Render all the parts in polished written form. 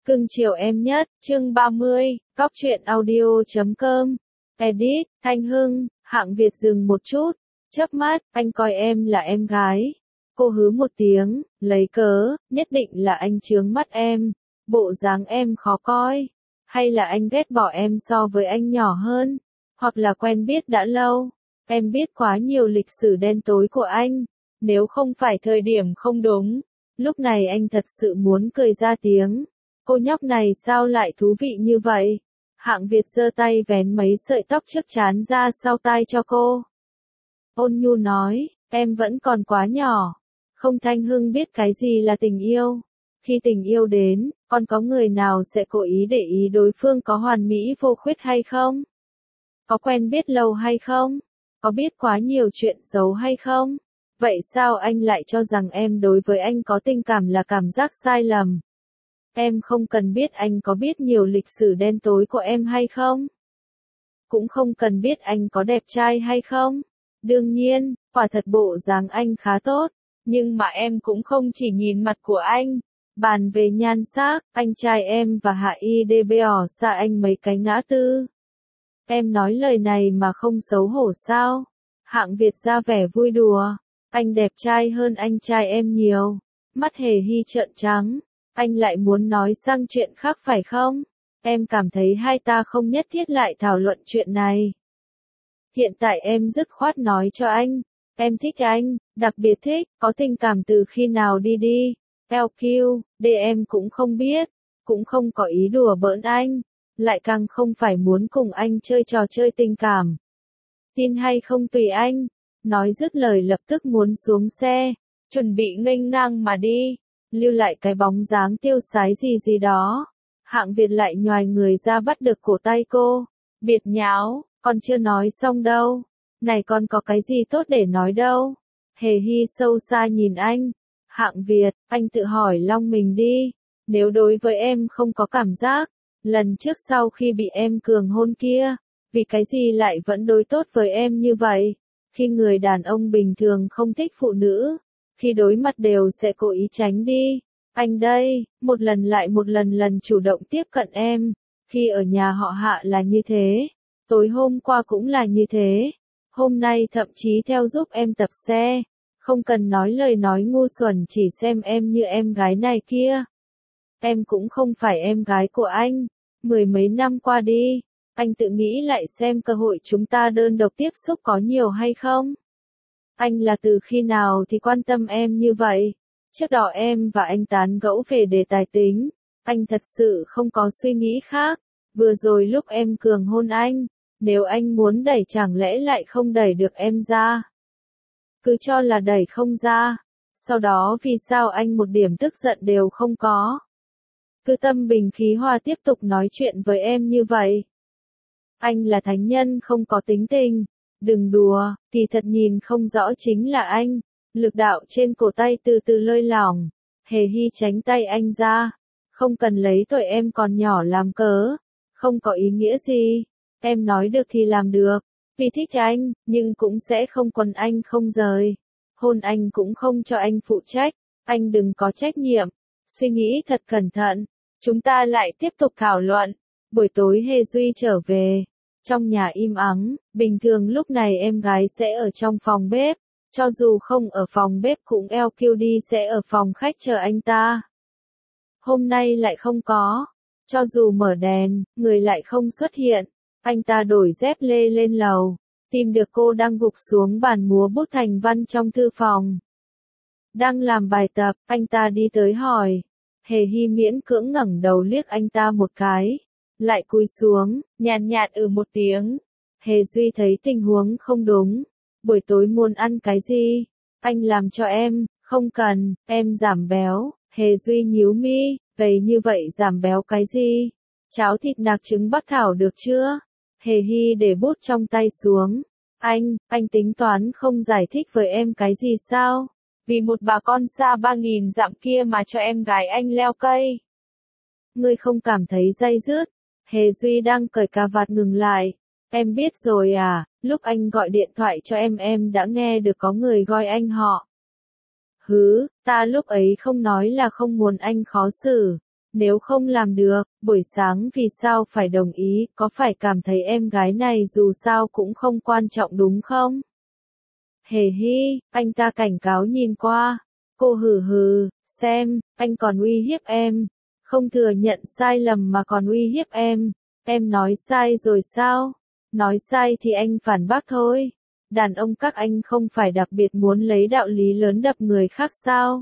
Cưng chiều em nhất, chương 30, Cóc truyện audio.com. Edit, Thanh Hưng, Hạng Việt dừng một chút, chớp mắt, anh coi em là em gái. Cô hứ một tiếng, lấy cớ, nhất định là anh chướng mắt em, bộ dáng em khó coi. Hay là anh ghét bỏ em so với anh nhỏ hơn, hoặc là quen biết đã lâu. Em biết quá nhiều lịch sử đen tối của anh, nếu không phải thời điểm không đúng. Lúc này anh thật sự muốn cười ra tiếng. Cô nhóc này sao lại thú vị như vậy? Hạng Việt giơ tay vén mấy sợi tóc trước trán ra sau tai cho cô. Ôn nhu nói, em vẫn còn quá nhỏ. Không Thanh Hưng biết cái gì là tình yêu. Khi tình yêu đến, còn có người nào sẽ cố ý để ý đối phương có hoàn mỹ vô khuyết hay không? Có quen biết lâu hay không? Có biết quá nhiều chuyện xấu hay không? Vậy sao anh lại cho rằng em đối với anh có tình cảm là cảm giác sai lầm? Em không cần biết anh có biết nhiều lịch sử đen tối của em hay không? Cũng không cần biết anh có đẹp trai hay không? Đương nhiên, quả thật bộ dáng anh khá tốt, nhưng mà em cũng không chỉ nhìn mặt của anh. Bàn về nhan sắc, anh trai em và Hạ Y Đê bỏ xa anh mấy cái ngã tư. Em nói lời này mà không xấu hổ sao? Hạng Việt ra vẻ vui đùa. Anh đẹp trai hơn anh trai em nhiều. Mắt Hề Hy trợn trắng. Anh lại muốn nói sang chuyện khác phải không? Em cảm thấy hai ta không nhất thiết lại thảo luận chuyện này. Hiện tại em dứt khoát nói cho anh. Em thích anh, đặc biệt thích, có tình cảm từ khi nào đi. LQ, em cũng không biết, cũng không có ý đùa bỡn anh, lại càng không phải muốn cùng anh chơi trò chơi tình cảm. Tin hay không tùy anh. Nói dứt lời lập tức muốn xuống xe, chuẩn bị nghênh ngang mà đi, lưu lại cái bóng dáng tiêu sái gì đó. Hạng Việt lại nhoài người ra bắt được cổ tay cô. Biệt nháo, con chưa nói xong đâu. Này con có cái gì tốt để nói đâu. Hề Hy sâu xa nhìn anh. Hạng Việt, anh tự hỏi long mình đi. Nếu đối với em không có cảm giác, lần trước sau khi bị em cường hôn kia, vì cái gì lại vẫn đối tốt với em như vậy? Khi người đàn ông bình thường không thích phụ nữ, khi đối mặt đều sẽ cố ý tránh đi. Anh đây, một lần lại một lần chủ động tiếp cận em. Khi ở nhà họ Hạ là như thế, tối hôm qua cũng là như thế, hôm nay thậm chí theo giúp em tập xe. Không cần nói lời nói ngu xuẩn, chỉ xem em như em gái này kia. Em cũng không phải em gái của anh. Mười mấy năm qua đi, anh tự nghĩ lại xem cơ hội chúng ta đơn độc tiếp xúc có nhiều hay không? Anh là từ khi nào thì quan tâm em như vậy? Trước đó em và anh tán gẫu về đề tài tính, anh thật sự không có suy nghĩ khác. Vừa rồi lúc em cường hôn anh, nếu anh muốn đẩy chẳng lẽ lại không đẩy được em ra? Cứ cho là đẩy không ra. Sau đó vì sao anh một điểm tức giận đều không có? Cứ tâm bình khí hòa tiếp tục nói chuyện với em như vậy. Anh là thánh nhân không có tính tình. Đừng đùa, thì thật nhìn không rõ chính là anh. Lực đạo trên cổ tay từ từ lơi lỏng. Hề Hy tránh tay anh ra. Không cần lấy tuổi em còn nhỏ làm cớ. Không có ý nghĩa gì. Em nói được thì làm được. Vì thích anh, nhưng cũng sẽ không quần anh không rời. Hôn anh cũng không cho anh phụ trách. Anh đừng có trách nhiệm. Suy nghĩ thật cẩn thận. Chúng ta lại tiếp tục thảo luận. Buổi tối Hề Duy trở về. Trong nhà im ắng, bình thường lúc này em gái sẽ ở trong phòng bếp. Cho dù không ở phòng bếp cũng LQ đi sẽ ở phòng khách chờ anh ta. Hôm nay lại không có. Cho dù mở đèn, người lại không xuất hiện. Anh ta đổi dép lê lên lầu. Tìm được cô đang gục xuống bàn múa bút thành văn trong thư phòng. Đang làm bài tập, anh ta đi tới hỏi. Hề Hy miễn cưỡng ngẩng đầu liếc anh ta một cái. Lại cúi xuống, nhàn nhạt một tiếng. Hề Duy thấy tình huống không đúng. Buổi tối muốn ăn cái gì? Anh làm cho em, không cần, em giảm béo. Hề Duy nhíu mi, gầy như vậy giảm béo cái gì? Cháo thịt nạc trứng bắc thảo được chưa? Hề Hy để bút trong tay xuống. Anh tính toán không giải thích với em cái gì sao? Vì một bà con xa 3.000 dặm kia mà cho em gái anh leo cây. Ngươi không cảm thấy day dứt? Hề Duy đang cởi cà vạt ngừng lại. Em biết rồi à, lúc anh gọi điện thoại cho em đã nghe được có người gọi anh họ. Ta lúc ấy không nói là không muốn anh khó xử. Nếu không làm được, buổi sáng vì sao phải đồng ý, có phải cảm thấy em gái này dù sao cũng không quan trọng đúng không? Hề hi, anh ta cảnh cáo nhìn qua. Cô hừ hừ, xem, anh còn uy hiếp em. Không thừa nhận sai lầm mà còn uy hiếp em. Em nói sai rồi sao? Nói sai thì anh phản bác thôi. Đàn ông các anh không phải đặc biệt muốn lấy đạo lý lớn đập người khác sao?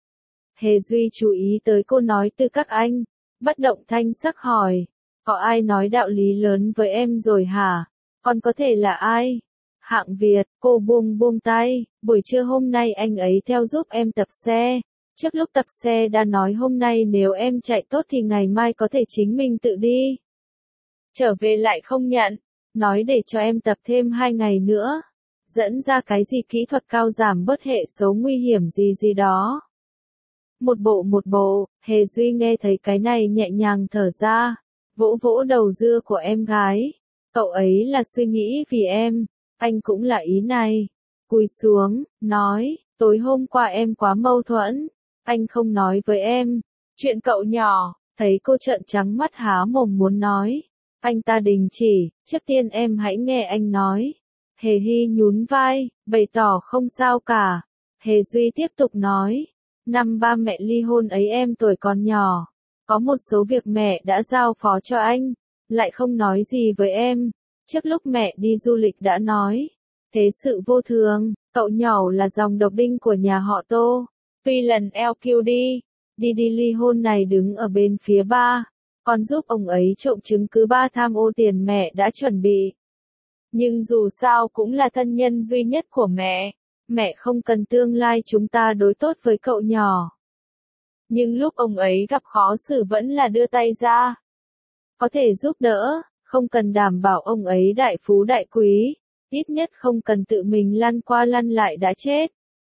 Hề Duy chú ý tới cô nói từ các anh. Bất động thanh sắc hỏi. Có ai nói đạo lý lớn với em rồi hả? Còn có thể là ai? Hạng Việt, cô buông tay. Buổi trưa hôm nay anh ấy theo giúp em tập xe. Trước lúc tập xe đã nói hôm nay nếu em chạy tốt thì ngày mai có thể chính mình tự đi. Trở về lại không nhận. Nói để cho em tập thêm 2 ngày nữa. Dẫn ra cái gì kỹ thuật cao giảm bớt hệ số nguy hiểm gì đó. Một bộ, Hề Duy nghe thấy cái này nhẹ nhàng thở ra. Vỗ vỗ đầu dưa của em gái. Cậu ấy là suy nghĩ vì em. Anh cũng là ý này. Cúi xuống, nói, tối hôm qua em quá mâu thuẫn. Anh không nói với em. Chuyện cậu nhỏ, thấy cô trợn trắng mắt há mồm muốn nói. Anh ta đình chỉ, trước tiên em hãy nghe anh nói. Hề Hy nhún vai, bày tỏ không sao cả. Hề Duy tiếp tục nói. Năm ba mẹ ly hôn ấy em tuổi còn nhỏ. Có một số việc mẹ đã giao phó cho anh. Lại không nói gì với em. Trước lúc mẹ đi du lịch đã nói. Thế sự vô thường, cậu nhỏ là dòng độc đinh của nhà họ Tô. Tuy lần LQD, đi ly hôn này đứng ở bên phía ba. Còn giúp ông ấy trộm chứng cứ ba tham ô tiền mẹ đã chuẩn bị. Nhưng dù sao cũng là thân nhân duy nhất của mẹ. Mẹ không cần tương lai chúng ta đối tốt với cậu nhỏ. Nhưng lúc ông ấy gặp khó xử vẫn là đưa tay ra. Có thể giúp đỡ, không cần đảm bảo ông ấy đại phú đại quý. Ít nhất không cần tự mình lăn qua lăn lại đã chết.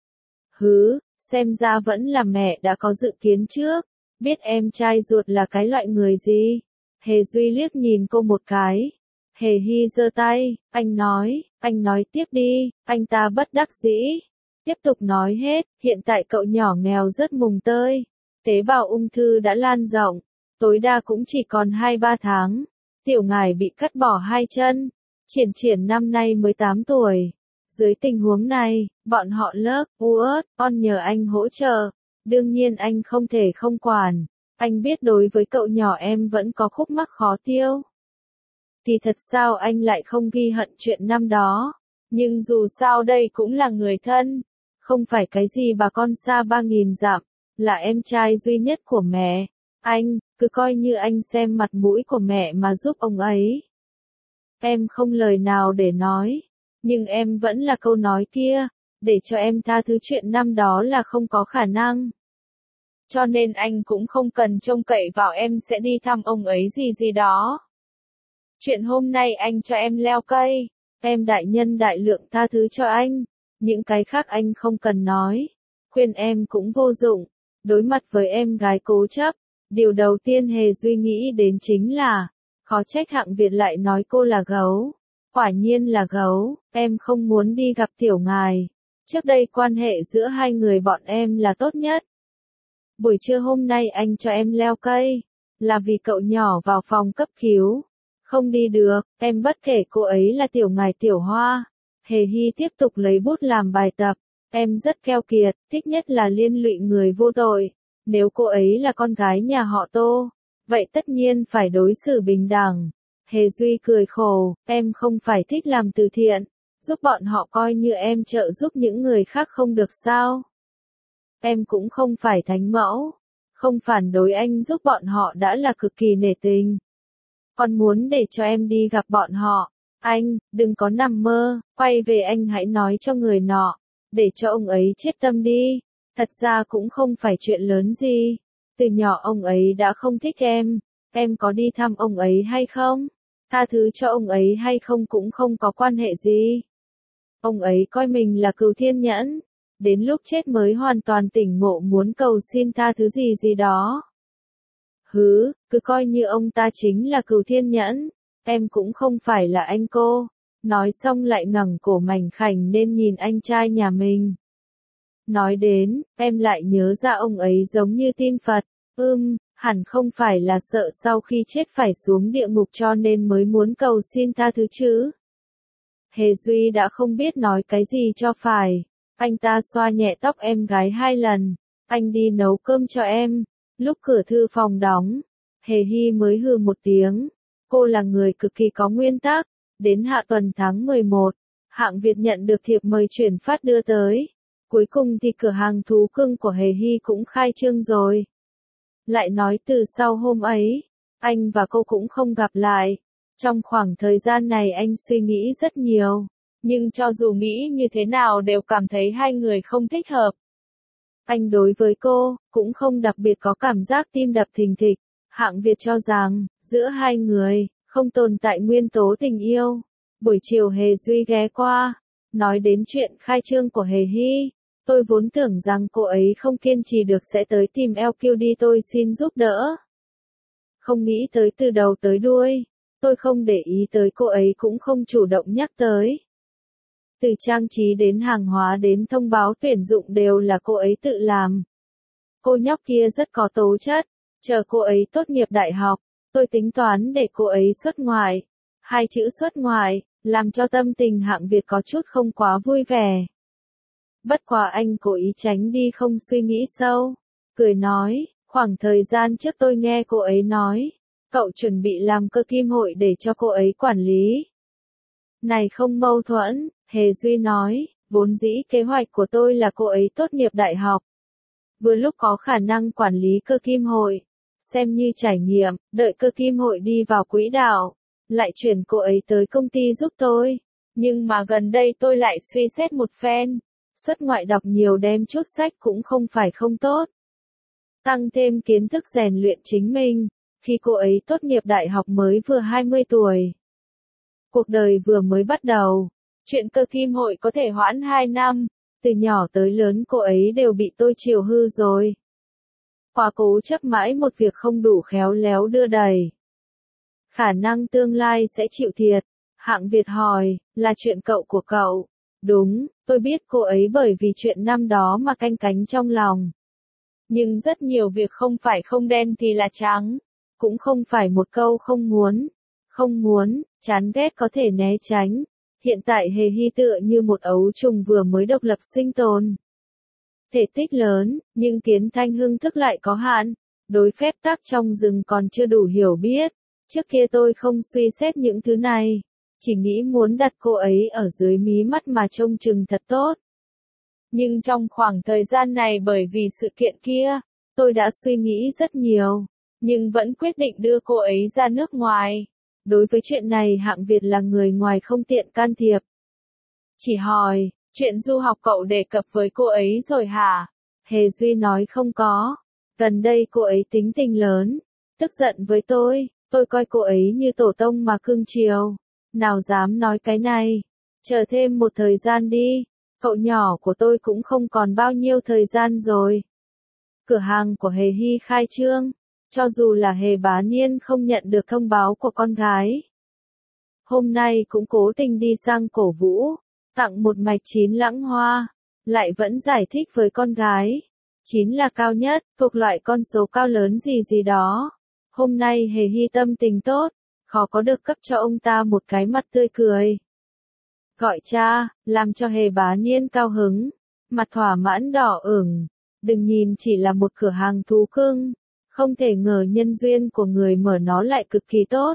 Hứ, xem ra vẫn là mẹ đã có dự kiến trước. Biết em trai ruột là cái loại người gì. Hề Duy liếc nhìn cô một cái. Hề Hy giơ tay, anh nói tiếp đi, anh ta bất đắc dĩ. Tiếp tục nói hết, hiện tại cậu nhỏ nghèo rất mùng tơi. Tế bào ung thư đã lan rộng, tối đa cũng chỉ còn 2-3 tháng. Tiểu ngải bị cắt bỏ 2 chân. Triển năm nay mới 8 tuổi. Dưới tình huống này, bọn họ lớp, on nhờ anh hỗ trợ. Đương nhiên anh không thể không quản. Anh biết đối với cậu nhỏ em vẫn có khúc mắc khó tiêu. Thì thật sao anh lại không ghi hận chuyện năm đó. Nhưng dù sao đây cũng là người thân. Không phải cái gì bà con xa 3.000 dặm. Là em trai duy nhất của mẹ. Anh, cứ coi như anh xem mặt mũi của mẹ mà giúp ông ấy. Em không lời nào để nói. Nhưng em vẫn là câu nói kia. Để cho em tha thứ chuyện năm đó là không có khả năng. Cho nên anh cũng không cần trông cậy vào em sẽ đi thăm ông ấy gì đó. Chuyện hôm nay anh cho em leo cây. Em đại nhân đại lượng tha thứ cho anh. Những cái khác anh không cần nói. Khuyên em cũng vô dụng. Đối mặt với em gái cố chấp. Điều đầu tiên Hề Duy nghĩ đến chính là. Khó trách Hạng Việt lại nói cô là gấu. Quả nhiên là gấu. Em không muốn đi gặp tiểu ngài. Trước đây quan hệ giữa hai người bọn em là tốt nhất. Buổi trưa hôm nay anh cho em leo cây. Là vì cậu nhỏ vào phòng cấp cứu. Không đi được, em bất kể cô ấy là tiểu ngài tiểu hoa. Hề Hy tiếp tục lấy bút làm bài tập. Em rất keo kiệt, thích nhất là liên lụy người vô tội. Nếu cô ấy là con gái nhà họ Tô, vậy tất nhiên phải đối xử bình đẳng. Hề Duy cười khổ, em không phải thích làm từ thiện. Giúp bọn họ coi như em trợ giúp những người khác không được sao. Em cũng không phải thánh mẫu. Không phản đối anh giúp bọn họ đã là cực kỳ nể tình. Còn muốn để cho em đi gặp bọn họ. Anh, đừng có nằm mơ, quay về anh hãy nói cho người nọ. Để cho ông ấy chết tâm đi. Thật ra cũng không phải chuyện lớn gì. Từ nhỏ ông ấy đã không thích em có đi thăm ông ấy hay không? Tha thứ cho ông ấy hay không cũng không có quan hệ gì. Ông ấy coi mình là Cửu Thiên Nhẫn. Đến lúc chết mới hoàn toàn tỉnh ngộ muốn cầu xin tha thứ gì đó. Hứ, cứ coi như ông ta chính là Cửu Thiên Nhẫn. Em cũng không phải là anh cô. Nói xong lại ngẩng cổ mảnh khảnh nên nhìn anh trai nhà mình. Nói đến, em lại nhớ ra ông ấy giống như tin Phật. Hẳn không phải là sợ sau khi chết phải xuống địa ngục cho nên mới muốn cầu xin tha thứ chứ. Hề Duy đã không biết nói cái gì cho phải. Anh ta xoa nhẹ tóc em gái 2 lần. Anh đi nấu cơm cho em. Lúc cửa thư phòng đóng, Hề Hy mới hừ một tiếng. Cô là người cực kỳ có nguyên tắc. Đến hạ tuần tháng 11, Hạng Việt nhận được thiệp mời chuyển phát đưa tới. Cuối cùng thì cửa hàng thú cưng của Hề Hy cũng khai trương rồi. Lại nói từ sau hôm ấy, anh và cô cũng không gặp lại. Trong khoảng thời gian này anh suy nghĩ rất nhiều. Nhưng cho dù nghĩ như thế nào đều cảm thấy hai người không thích hợp. Anh đối với cô, cũng không đặc biệt có cảm giác tim đập thình thịch. Hạng Việt cho rằng, giữa hai người, không tồn tại nguyên tố tình yêu. Buổi chiều Hề Duy ghé qua, nói đến chuyện khai trương của Hề Hy. Tôi vốn tưởng rằng cô ấy không kiên trì được sẽ tới tìm LQD tôi xin giúp đỡ. Không nghĩ tới từ đầu tới đuôi, tôi không để ý tới cô ấy cũng không chủ động nhắc tới. Từ trang trí đến hàng hóa đến thông báo tuyển dụng đều là cô ấy tự làm. Cô nhóc kia rất có tố chất, chờ cô ấy tốt nghiệp đại học, tôi tính toán để cô ấy xuất ngoại. 2 chữ xuất ngoại, làm cho tâm tình Hạng Việt có chút không quá vui vẻ. Bất quá anh cố ý tránh đi không suy nghĩ sâu. Cười nói, khoảng thời gian trước tôi nghe cô ấy nói, cậu chuẩn bị làm cơ kim hội để cho cô ấy quản lý. Này không mâu thuẫn, Hề Duy nói, vốn dĩ kế hoạch của tôi là cô ấy tốt nghiệp đại học. Vừa lúc có khả năng quản lý cơ kim hội, xem như trải nghiệm, đợi cơ kim hội đi vào quỹ đạo, lại chuyển cô ấy tới công ty giúp tôi. Nhưng mà gần đây tôi lại suy xét một phen. Xuất ngoại đọc nhiều đem chút sách cũng không phải không tốt. Tăng thêm kiến thức rèn luyện chính mình, khi cô ấy tốt nghiệp đại học mới vừa 20 tuổi. Cuộc đời vừa mới bắt đầu, chuyện cơ kim hội có thể hoãn 2 năm, từ nhỏ tới lớn cô ấy đều bị tôi chiều hư rồi. Quá cố chấp mãi một việc không đủ khéo léo đưa đẩy. Khả năng tương lai sẽ chịu thiệt. Hạng Việt hỏi, là chuyện cậu của cậu. Đúng, tôi biết cô ấy bởi vì chuyện năm đó mà canh cánh trong lòng. Nhưng rất nhiều việc không phải không đen thì là trắng. Cũng không phải một câu không muốn. Không muốn, chán ghét có thể né tránh. Hiện tại Hề Hy tựa như một ấu trùng vừa mới độc lập sinh tồn. Thể tích lớn, nhưng kiến thanh hưng thức lại có hạn. Đối phép tắc trong rừng còn chưa đủ hiểu biết. Trước kia tôi không suy xét những thứ này. Chỉ nghĩ muốn đặt cô ấy ở dưới mí mắt mà trông chừng thật tốt. Nhưng trong khoảng thời gian này bởi vì sự kiện kia, tôi đã suy nghĩ rất nhiều, nhưng vẫn quyết định đưa cô ấy ra nước ngoài. Đối với chuyện này Hạng Việt là người ngoài không tiện can thiệp. Chỉ hỏi, chuyện du học cậu đề cập với cô ấy rồi hả? Hề Duy nói không có. Gần đây cô ấy tính tình lớn, tức giận với tôi coi cô ấy như tổ tông mà cưng chiều. Nào dám nói cái này. Chờ thêm một thời gian đi. Cậu nhỏ của tôi cũng không còn bao nhiêu thời gian rồi. Cửa hàng của Hề Hy khai trương. Cho dù là Hề Bá Niên không nhận được thông báo của con gái. Hôm nay cũng cố tình đi sang cổ vũ. Tặng một mạch 9 lãng hoa. Lại vẫn giải thích với con gái. 9 là cao nhất, thuộc loại con số cao lớn gì gì đó. Hôm nay Hề Hy tâm tình tốt. Khó có được cấp cho ông ta một cái mặt tươi cười. Gọi cha, làm cho Hề Bá Niên cao hứng, mặt thỏa mãn đỏ ửng. Đừng nhìn chỉ là một cửa hàng thú cưng, không thể ngờ nhân duyên của người mở nó lại cực kỳ tốt.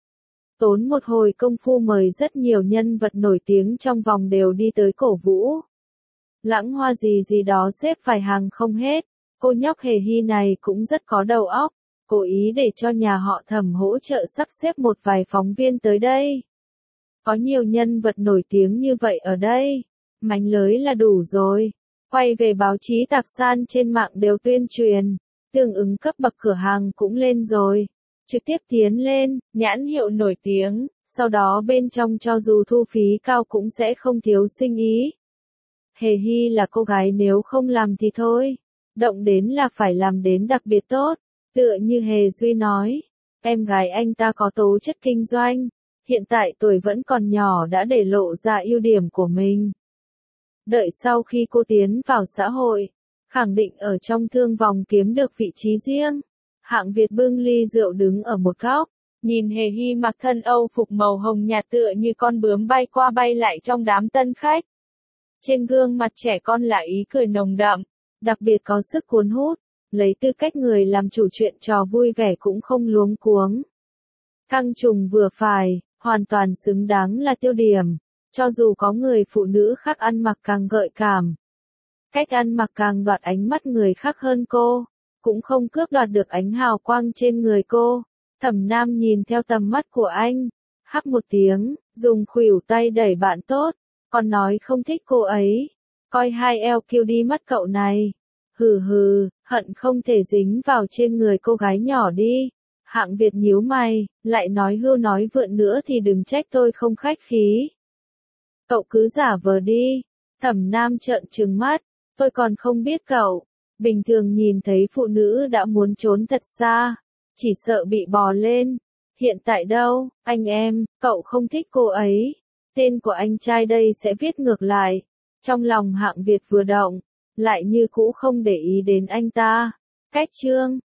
Tốn một hồi công phu mời rất nhiều nhân vật nổi tiếng trong vòng đều đi tới cổ vũ. Lãng hoa gì gì đó xếp vài hàng không hết, cô nhóc Hề Hy này cũng rất có đầu óc. Cố ý để cho nhà họ Thẩm hỗ trợ sắp xếp một vài phóng viên tới đây. Có nhiều nhân vật nổi tiếng như vậy ở đây. Mánh lưới là đủ rồi. Quay về báo chí tạp san trên mạng đều tuyên truyền. Tương ứng cấp bậc cửa hàng cũng lên rồi. Trực tiếp tiến lên, nhãn hiệu nổi tiếng. Sau đó bên trong cho dù thu phí cao cũng sẽ không thiếu sinh ý. Hề Hy là cô gái nếu không làm thì thôi. Động đến là phải làm đến đặc biệt tốt. Tựa như Hề Duy nói, em gái anh ta có tố chất kinh doanh, hiện tại tuổi vẫn còn nhỏ đã để lộ ra ưu điểm của mình. Đợi sau khi cô tiến vào xã hội, khẳng định ở trong thương vòng kiếm được vị trí riêng. Hạng Việt bưng ly rượu đứng ở một góc, nhìn Hề Hy mặc thân Âu phục màu hồng nhạt tựa như con bướm bay qua bay lại trong đám tân khách. Trên gương mặt trẻ con là ý cười nồng đậm, đặc biệt có sức cuốn hút, lấy tư cách người làm chủ chuyện trò vui vẻ cũng không luống cuống. Căng trùng vừa phải, hoàn toàn xứng đáng là tiêu điểm, cho dù có người phụ nữ khác ăn mặc càng gợi cảm. Cách ăn mặc càng đoạt ánh mắt người khác hơn cô, cũng không cướp đoạt được ánh hào quang trên người cô. Thẩm Nam nhìn theo tầm mắt của anh, hắc một tiếng, dùng khuỷu tay đẩy bạn tốt, còn nói không thích cô ấy. Coi hai eo kiêu đi mất cậu này. Hừ hừ, hận không thể dính vào trên người cô gái nhỏ đi. Hạng Việt nhíu mày, lại nói hưu nói vượn nữa thì đừng trách tôi không khách khí. Cậu cứ giả vờ đi. Thẩm Nam trợn trừng mắt, tôi còn không biết cậu. Bình thường nhìn thấy phụ nữ đã muốn trốn thật xa, chỉ sợ bị bò lên. Hiện tại đâu, anh em, cậu không thích cô ấy. Tên của anh trai đây sẽ viết ngược lại. Trong lòng Hạng Việt vừa động, lại như cũ không để ý đến anh ta. Cách chương